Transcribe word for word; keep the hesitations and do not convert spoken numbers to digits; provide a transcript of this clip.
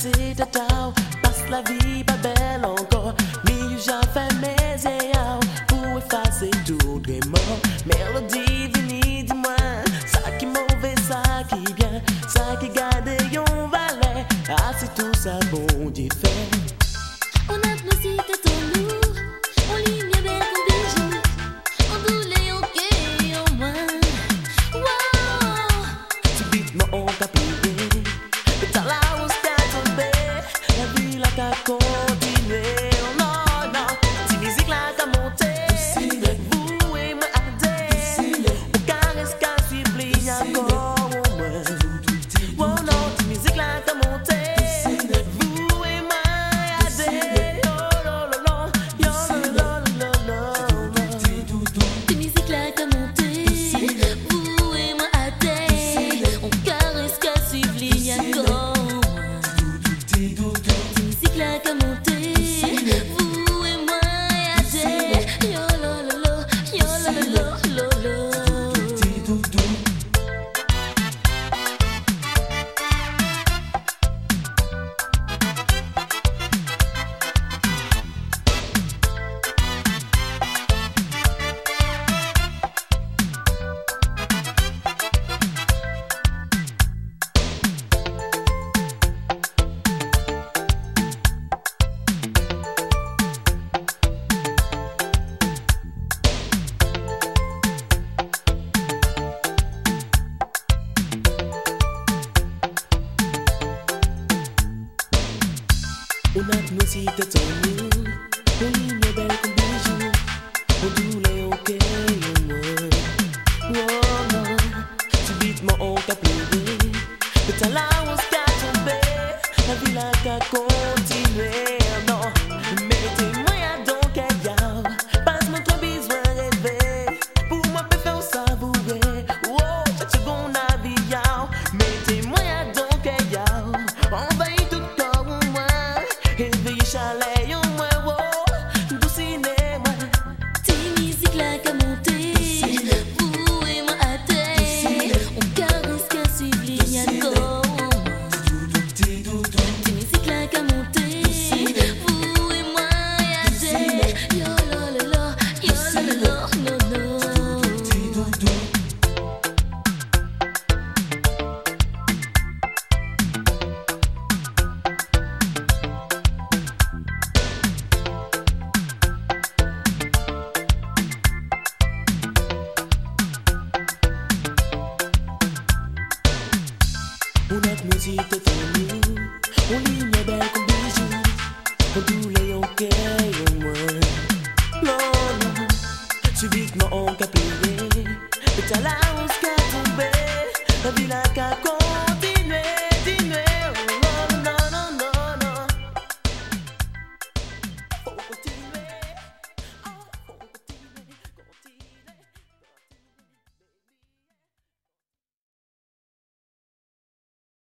c'est tata, passe la vie pas belle encore. Mais j'ai fait mes ayants pour effacer tous les morts. Mélodie, vini, dis-moi, ça qui est mauvais, ça qui est bien, ça qui garde yon valet. Ah, c'est tout ça, bon Dieu fait. On a nos cités en nous, on ligne avec un bijou, on voulait en quai au moins. Wow! Subitement on t'a plié, et t'as la hausse qu'à tomber, la vie là qu'à continuer. Oh non, non, si musique là qu'à monter, vous et moi à deux, au caresse qu'à suivre les encore au moins. Oh non, si musique là qu'à monter. On a nos cités en nous, on ligne belle comme bijou, on doulait au cœur au moins. Oh non, subitement on t'a pleuré, le talent on s'est tombé, la vie là qu'a continué. Non, mettez-moi à donc à y'a, passe-moi ton besoin rêver, pour moi peut faire savourer. Oh, chaque seconde à vie y'a, mettez-moi à donc à y'a, on va y tout corps au moins. Éveillé chalet au moins, oh, du cinéma. Tes musiques là qu'à monter, vous et moi à terre, on caresse qu'à suivre les encore. Tes musiques là qu'à monter, vous et moi à terre, yo la la la, yo la la la, no no. On a nos cités en nous, on ligne